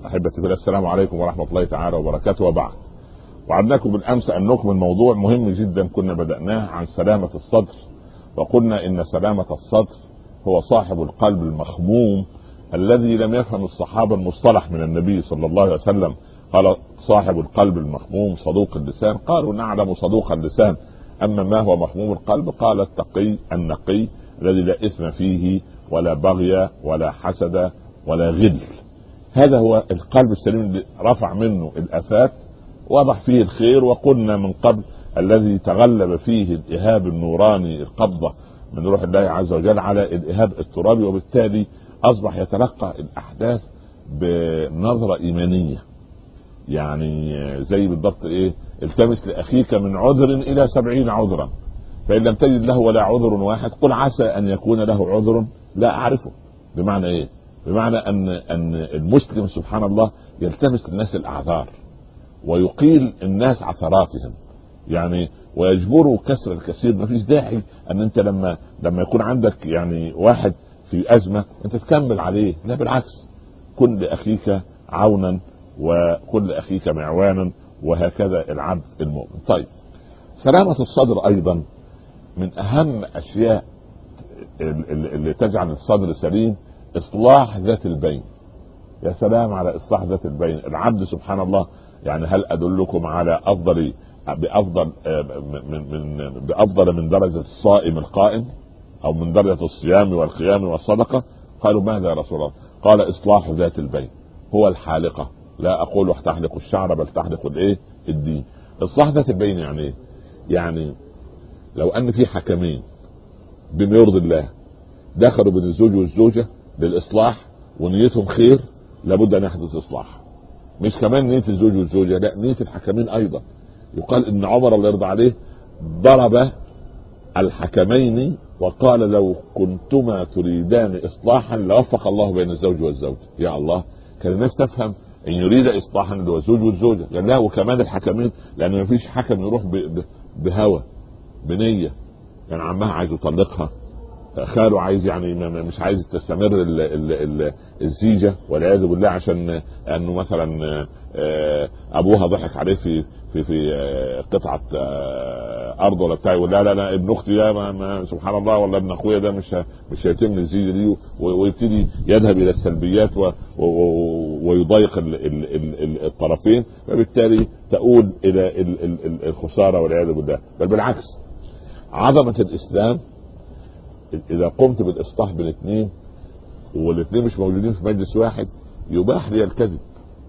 احبتي في الله، السلام عليكم ورحمه الله تعالى وبركاته. وبعد، وعدناكم بالامس ان نكمل موضوع مهم جدا كنا بدأناه عن سلامه الصدر، وقلنا ان سلامه الصدر هو صاحب القلب المخموم الذي لم يفهم الصحابه المصطلح من النبي صلى الله عليه وسلم. قال صاحب القلب المخموم صدوق اللسان، قالوا نعلم صدوق اللسان، اما ما هو مخموم القلب؟ قال التقي النقي الذي لا اثم فيه ولا بغي ولا حسد ولا غل. هذا هو القلب السليم اللي رفع منه الآفات وضح فيه الخير. وقلنا من قبل الذي تغلب فيه الإهاب النوراني القبضة من روح الله عز وجل على الإهاب الترابي، وبالتالي أصبح يتلقى الأحداث بنظرة إيمانية. يعني زي بالضبط التمس لأخيك من عذر إلى 70 عذرا، فإن لم تجد له ولا عذر واحد قل عسى أن يكون له عذر لا أعرفه. بمعنى بمعنى أن المسلم سبحان الله يلتمس للناس الأعذار ويقيل الناس عثراتهم، يعني ويجبروا كسر الكثير. ما فيش داعي أن أنت لما يكون عندك يعني واحد في أزمة أنت تكمل عليه، لا بالعكس، كن لأخيك عونا وكن لأخيك معوانا، وهكذا العبد المؤمن. طيب، سلامة الصدر أيضا من أهم أشياء اللي تجعل الصدر سليم إصلاح ذات البين. يا سلام على إصلاح ذات البين. العبد سبحان الله، يعني هل أدلكم على بأفضل من درجة الصائم القائم، أو من درجة الصيام والقيام والصدقة؟ قالوا ماذا يا رسول الله؟ قال إصلاح ذات البين هو الحالقة. لا أقول تحلق الشعر بل تحلق الدين. إصلاح ذات البين يعني يعني لو أن في حكمين بما يرضي الله دخلوا بين الزوج والزوجة للإصلاح ونيتهم خير، لابد أن يحدث إصلاح. مش كمان نية الزوج والزوجة، لا، نية الحكمين أيضا. يقال إن عمر الله يرضى عليه ضرب الحكمين وقال لو كنتما تريدان إصلاحا لوفق الله بين الزوج والزوج. يا الله، كان الناس تفهم إن يريد إصلاحا اللي هو الزوج والزوجة، لا وكمان الحكمين، لأن ما فيش حكم يروح بهوى بنية. يعني عمها عايز يطلقها، خاله عايز يعني مش عايز تستمر الزيجة والعياذ بالله عشان انه مثلا ابوها ضحك عليه في قطعة ارض ولا بتاع، ولا لا ابن اختي ده سبحان الله، ولا ابن اخويا ده مش هيتم الزيجة دي، ويبتدي يذهب الى السلبيات ويضايق الطرفين، فبالتالي تؤول الى الخسارة والعياذ بالله. بل بالعكس، عظمة الاسلام اذا قمت بالاصلاح بين اثنين والاثنين مش موجودين في مجلس واحد، يباح لي الكذب.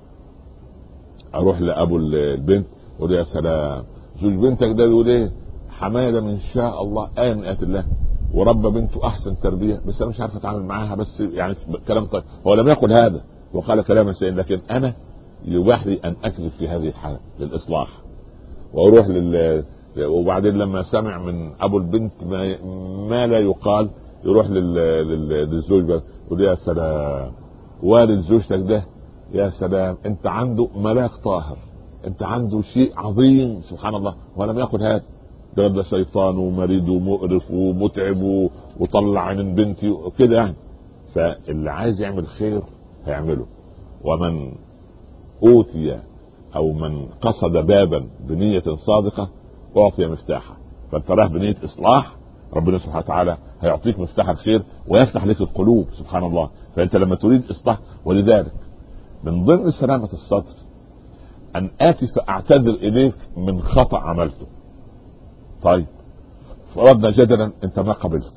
اروح لابو البنت اقول يا سلام، زوج بنتك ده يقول حمايه ده من شاء الله من آيات الله، وربى بنته احسن تربيه، بس انا مش عارف اتعامل معاها، بس يعني كلام طيب. هو لم يقل هذا وقال كلاما سيئا، لكن انا يباح لي ان اكذب في هذه الحاله للاصلاح. واروح وبعدين لما سمع من ابو البنت ما لا يقال، يروح للزوج بقى يقول يا سلام، والد زوجتك ده يا سلام، انت عنده ملاك طاهر، انت عنده شيء عظيم سبحان الله. ولم يقل هذا، ده شيطان ومريض ومقرف ومتعب وطلع عين بنتي وكده يعني. فاللي عايز يعمل خير هيعمله. ومن اوتي او من قصد بابا بنية صادقة اعطي مفتاحه. فانت رايح بنية اصلاح، ربنا سبحانه وتعالى هيعطيك مفتاح الخير ويفتح لك القلوب سبحان الله. فانت لما تريد اصلاح، ولذلك من ضمن سلامة الصدر ان اتي فاعتذر اليك من خطأ عملته. طيب، فرضنا جدلا انت ما قبلت،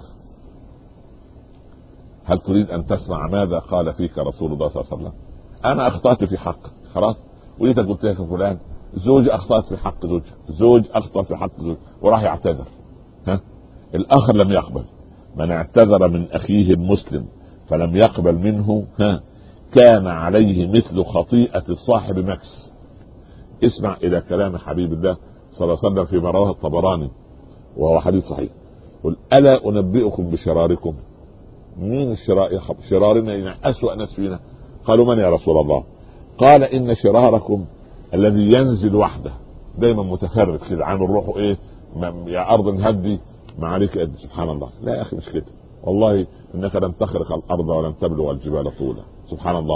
هل تريد ان تسمع ماذا قال فيك رسول الله صلى الله عليه وسلم؟ انا اخطأت في حقك، خلاص، وليت قلت لك فلان زوج اخطأت في حق زوج، زوج اخطأ في حق زوج، وراح يعتذر. الاخر لم يقبل. من اعتذر من اخيه المسلم فلم يقبل منه كان عليه مثل خطيئة صاحب مكس. اسمع الى كلام حبيب الله صلى الله عليه وسلم فيما رواه الطبراني وهو حديث صحيح. قل الا انبئكم بشراركم؟ مين شرارنا؟ يعني اسوأ ناس فينا. قالوا من يا رسول الله؟ قال ان شراركم الذي ينزل وحده، دايما متفرد كده، عامل روحه يا ارض هدي ما عليك قد. سبحان الله. لا يا اخي مش كده، والله انك لن تخرق الارض ولن تبلغ الجبال طولا. سبحان الله.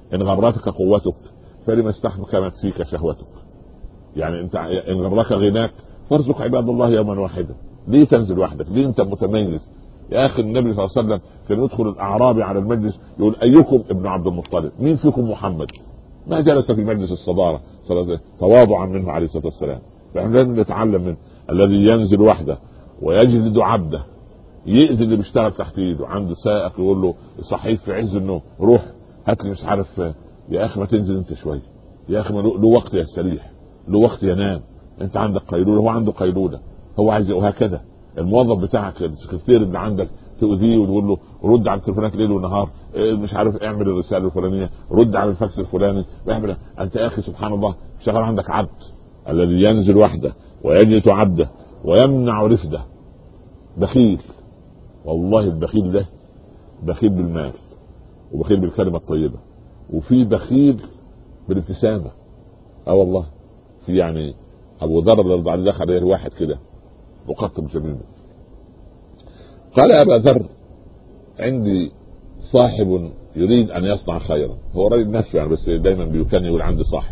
ان غرتك قوتك فلما استحكمت فيك شهوتك. يعني انت ان غرك غناك فارزق عباد الله يوما واحدا. ليه تنزل وحدك؟ ليه انت متميز يا اخي؟ النبي صلى الله عليه وسلم كان يدخل الاعرابي على المجلس يقول ايكم ابن عبد المطلب؟ مين فيكم محمد؟ ما جلس في مجلس الصداره تواضعا منه عليه الصلاه والسلام. فاحنا لازم نتعلم منه. الذي ينزل وحده ويجلد عبده، يأذي اللي بيشتغل تحت ايده. عنده سائق يقول له صحيح في عز النوم روح هات لي مش عارف، يا اخي ما تنزل انت شويه يا اخي، ما له وقت يستريح، له وقت ينام. انت عندك قيلوله، هو عنده قيلوله، هو عايز. وهكذا الموظف بتاعك السكرتير اللي عندك تؤذيه وتقول له رد على التليفونات ليل ونهار، مش عارف اعمل الرساله الفلانيه، رد على الفاكس الفلاني، اعمل. انت يا اخي سبحان الله شغال عندك عبد. الذي ينزل وحده ويجلد عبده ويمنع رفده. بخيل، والله البخيل ده بخيل بالمال وبخيل بالكلمه الطيبه، وفي بخيل بالابتسامه. والله في يعني ابو ذر رضي الله عنه دخل عليه واحد كده مقطب جميل، قال يا ابا ذر عندي صاحب يريد ان يصنع خيرا. هو راجل نفسه يعني، بس دايما بيكن يقول عندي صاحب.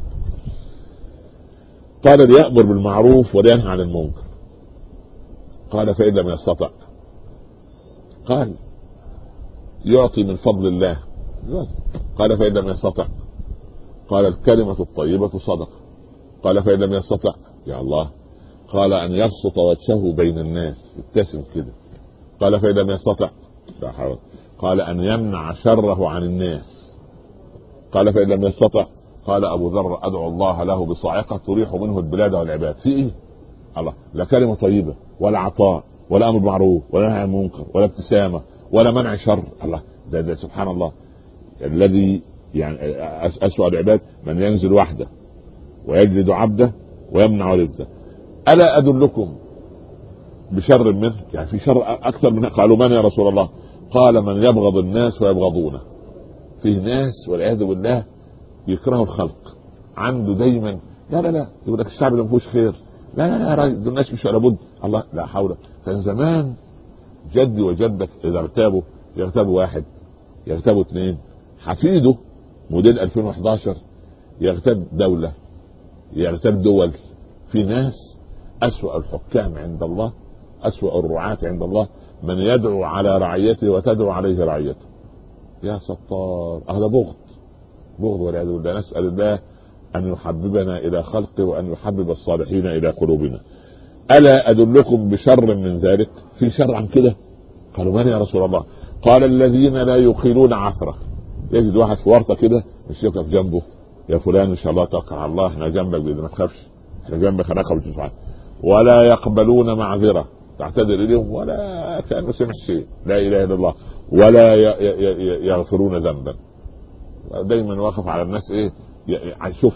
قال ليأمر بالمعروف ولينهى عن المنكر. قال فإن لم يستطع قال يعطي من فضل الله. قال فإن لم يستطع قال الكلمة الطيبة صدقة. قال فإن لم يستطع يا الله قال أن يبسط وجهه بين الناس يبتسم كده. قال فإن لم يستطع لا حول. قال أن يمنع شره عن الناس. قال فإن لم يستطع قال أبو ذر أدعو الله له بصاعقة تريح منه البلاد والعباد. في إيه؟ الله، لا كلمة طيبة ولا عطاء ولا أمر معروف ولا نهي عن المنكر ولا ابتسامة ولا منع شر. الله ده سبحان الله. الذي يعني أسوأ العباد من ينزل وحده ويجلد عبده ويمنع رزقه. ألا أدلكم بشر منه؟ يعني في شر أكثر منه. قالوا من يا رسول الله؟ قال من يبغض الناس ويبغضونه. فيه ناس والعياذ بالله يكرهوا الخلق، عنده دايما لا يقول لك الشعب اللي ما فيهوش خير، لا يا راجل دول الناس مش ولا بد. الله لا حول. كان زمان جدي وجدك اذا يغتابوا واحد، يغتابوا اثنين، حفيده موديل 2011 يغتاب دولة، يغتاب دول. في ناس أسوأ الحكام عند الله، أسوأ الرعاة عند الله من يدعو على رعيته وتدعو عليه رعيته. يا ستار، هذا بغض والعياذ بالله. نسأل الله أن يحببنا إلى خلقه وأن يحبب الصالحين إلى قلوبنا. ألا أدلكم بشر من ذلك؟ في شر عن كده؟ قالوا من يا رسول الله؟ قال الذين لا يقيلون عثرة. يجد واحد في ورطة كده مش يقف جنبه، يا فلان إن شاء الله توكل على الله احنا جنبك بإذن ما تخافش احنا جنبك هناخد وتفعل. ولا يقبلون معذرة تعتذر إليهم ولا كأنه سمع شيء، لا إله إلا الله. ولا يغفرون ذنبا. دايما واقف على الناس ايه. شوف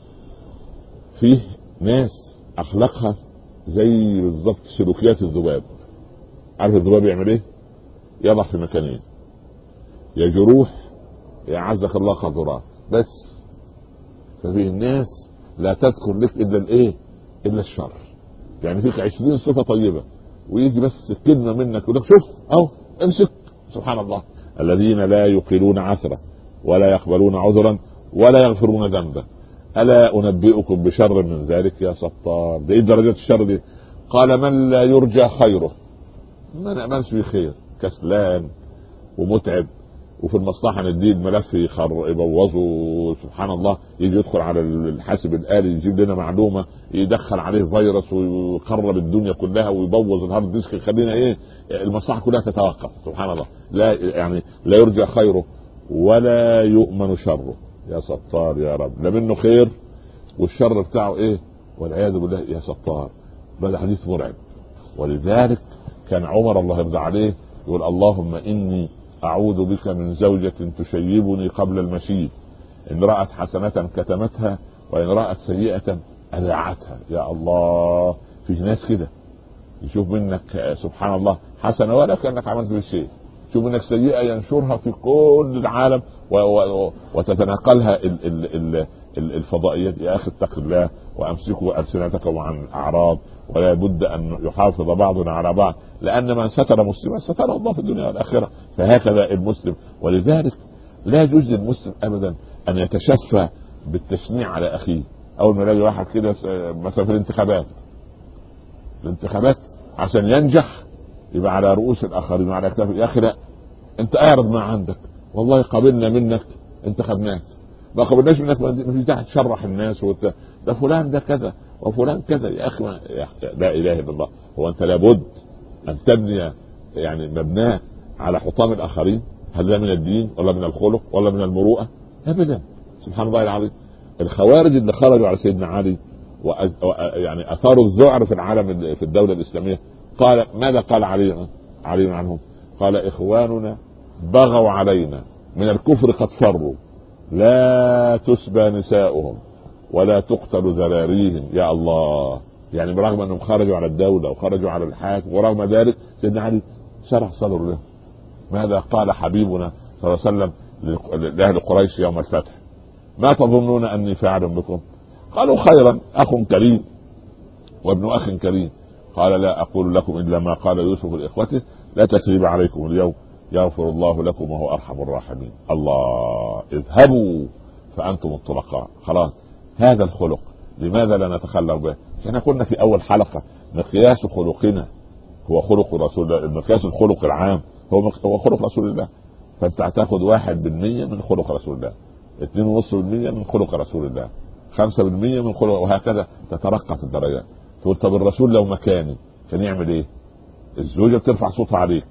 فيه ناس اخلاقها زي بالظبط سلوكيات الذباب. عارف الذباب يعمل ايه؟ يضع في مكانين، يا جروح يا عزك الله خضرات بس. ففيه الناس لا تذكر لك الا الايه؟ الا الشر. يعني فيك 20 صفة طيبة ويجي بس كلمة منك يقول لك شوف اهو امسك. سبحان الله. الذين لا يقيلون عثرة ولا يقبلون عذرا ولا يغفرون ذنبا. ألا أنبئكم بشر من ذلك؟ يا ستار، ده ايه درجات الشر دي؟ قال من لا يرجى خيره. ما نأمنش بخير، كسلان ومتعب، وفي المصلحة نديه الملف يبوظه. سبحان الله. يجي يدخل على الحاسب الآلي يجيب لنا معلومة يدخل عليه فيروس ويقرب الدنيا كلها ويبوظ الهارد ديسك يخلينا ايه المصلحة كلها تتوقف. سبحان الله. لا يعني لا يرجى خيره ولا يؤمن شره. يا ستار يا رب. لا منه خير والشر بتاعه ايه والعياذ بالله. يا ستار. هذا حديث مرعب. ولذلك كان عمر الله يرضى عليه يقول اللهم إني أعوذ بك من زوجة تشيبني قبل المشيب، إن رأت حسنة كتمتها وإن رأت سيئة أذاعتها. يا الله. في ناس كده يشوف منك سبحان الله حسنة ولا كأنك عملت بشيء، شوف منك سيئة ينشرها في كل العالم وتتناقلها الفضائيات. يا أخي اتق الله وأمسكوا ألسنتكم عن أعراض، ولا بد أن يحافظ بعضنا على بعض، لأن من ستر مسلما ستره الله في الدنيا والآخرة. فهكذا المسلم. ولذلك لا يجوز للمسلم أبدا ان يتشفى بالتشنيع على اخيه. اول ما يلاقي واحد كده مثلا في الانتخابات عشان ينجح يبقى على رؤوس الاخرين وعلى اكتاف. يا اخي لا، انت اعرض ما عندك، والله قبلنا منك انتخبناك، ما قبلناش منك مش داعي تشرح الناس ده فلان ده كذا وفلان كذا. يا اخي لا اله الا الله. هو انت لابد ان تبني يعني مبناه على حطام الاخرين؟ هل ده من الدين ولا من الخلق ولا من المروءه؟ ابدا. سبحان الله العظيم. الخوارج اللي خرجوا على سيدنا علي يعني اثاروا الذعر في العالم في الدوله الاسلاميه، قال ماذا قال علي عنهم؟ قال اخواننا بغوا علينا من الكفر قد فروا، لا تسبى نساؤهم ولا تقتل ذراريهم. يا الله، يعني برغم انهم خرجوا على الدوله وخرجوا على الحاكم ورغم ذلك سيدنا علي شرح صدره له. ماذا قال حبيبنا صلى الله عليه وسلم لاهل قريش يوم الفتح؟ ما تظنون اني فاعل بكم؟ قالوا خيرا، اخ كريم وابن اخ كريم. قال لا اقول لكم الا ما قال يوسف لاخوته، لا تثريب عليكم اليوم يغفر الله لكم وهو ارحم الراحمين. الله، اذهبوا فانتم الطلقاء. خلاص، هذا الخلق لماذا لا نتخلق به؟ احنا قلنا في اول حلقه مقياس خلقنا هو خلق رسول الله. مقياس الخلق العام هو خلق رسول الله. فانت هتاخد 1% من خلق رسول الله، 2.5% من خلق رسول الله، 5% من خلق، وهكذا تترقى في الدرجات. تقول طب الرسول لو مكاني كان يعمل ايه؟ الزوجه بترفع صوتها عليك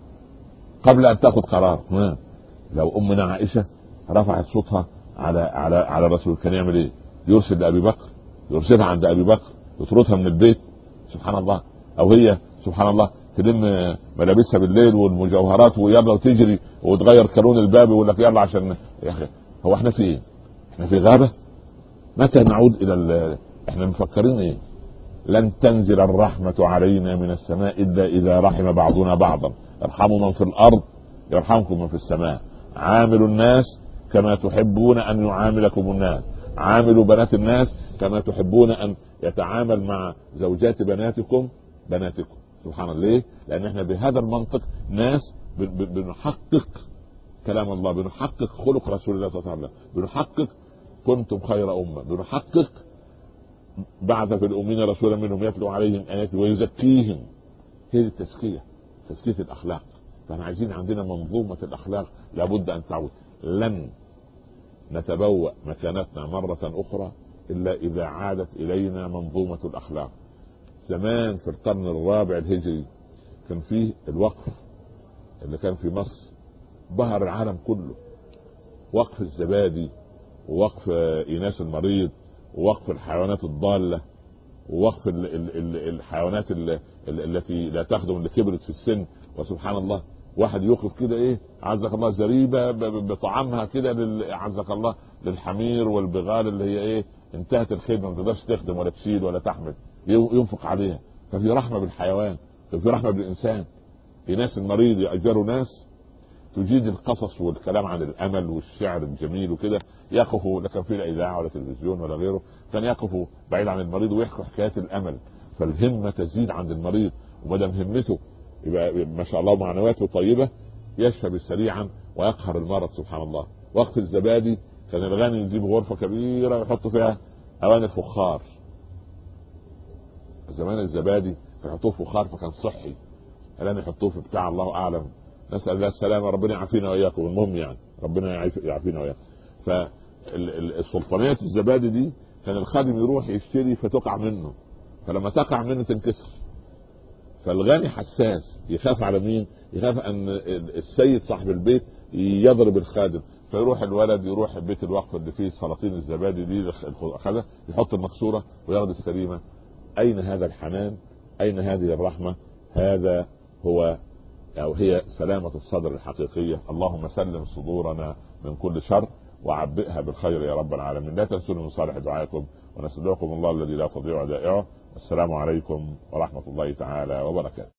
قبل ان تاخذ قرار. لو امنا عائشه رفعت صوتها على الرسول كان يعمل ايه؟ يرسل لابي بكر، يرسلها عند ابي بكر، يطردها من البيت. سبحان الله. او هي سبحان الله تلم ملابسها بالليل والمجوهرات ويلا وتجري وتغير كالون الباب ويقول لك يلا عشان. يا اخي هو احنا في ايه؟ احنا في غابه؟ متى نعود الى احنا مفكرين ايه؟ لن تنزل الرحمه علينا من السماء الا اذا رحم بعضنا بعضا. ارحموا من في الارض يرحمكم من في السماء. عاملوا الناس كما تحبون ان يعاملكم الناس، عاملوا بنات الناس كما تحبون ان يتعامل مع زوجات بناتكم. سبحان الله. ليه؟ لان احنا بهذا المنطق ناس بنحقق كلام الله، بنحقق خلق رسول الله صلى الله عليه وسلم، بنحقق كنتم خير امه، بنحقق بعث في الامين رسولا منهم يتلو عليهم اياته ويزكيهم. هي التزكيه، تزكيه الاخلاق. فاحنا عايزين عندنا منظومه الاخلاق لابد ان تعود. لن نتبوأ مكانتنا مره اخرى الا اذا عادت الينا منظومه الاخلاق. زمان في القرن الرابع الهجري كان فيه الوقف اللي كان في مصر بهر العالم كله، وقف الزبادي ووقف ايناس المريض ووقف الحيوانات الضالة ووقف الحيوانات التي لا تخدم اللي كبرت في السن. وسبحان الله واحد يوقف كده ايه عزك الله زريبة بطعامها كده عزك الله للحمير والبغال اللي هي ايه انتهت الخدمة، ما تقدرش تخدم ولا تشيل ولا تحمل، ينفق عليها. ففي رحمة بالحيوان، ففي رحمة بالإنسان. في ناس المريض يأجروا ناس تجيد القصص والكلام عن الامل والشعر الجميل وكده، يقفوا، لا كان في لا اذاعه ولا تلفزيون ولا غيره، كان يقفوا بعيد عن المريض ويحكوا حكايات الامل. فالهمه تزيد عند المريض، ومدام همته يبقى ما شاء الله معنوياته طيبه يشفى سريعا ويقهر المرض. سبحان الله. وقت الزبادي كان الغني يجيب غرفه كبيره ويحط فيها اواني الفخار. زمان الزبادي يحطوه فخار فكان صحي، الان يحطوه في بتاع الله اعلم. نسأل الله السلامة، ربنا يعافينا وإياكم. المهم يعني ربنا يعافينا وإياكم. فالسلطانية الزبادي دي كان الخادم يروح يشتري فتقع منه، فلما تقع منه تنكسر. فالغني حساس، يخاف على مين؟ يخاف أن السيد صاحب البيت يضرب الخادم، فيروح الولد يروح بيت الوقف اللي فيه سلاطين الزبادي دي أخذها يحط المكسورة وياخد السليمة. أين هذا الحنان؟ أين هذه الرحمة؟ هذا هو أو هي سلامة الصدر الحقيقية. اللهم سلم صدورنا من كل شر وعبئها بالخير يا رب العالمين. لا تنسوا من صالح دعائكم، ونستودعكم الله الذي لا تضيع ودائعه. السلام عليكم ورحمة الله تعالى وبركاته.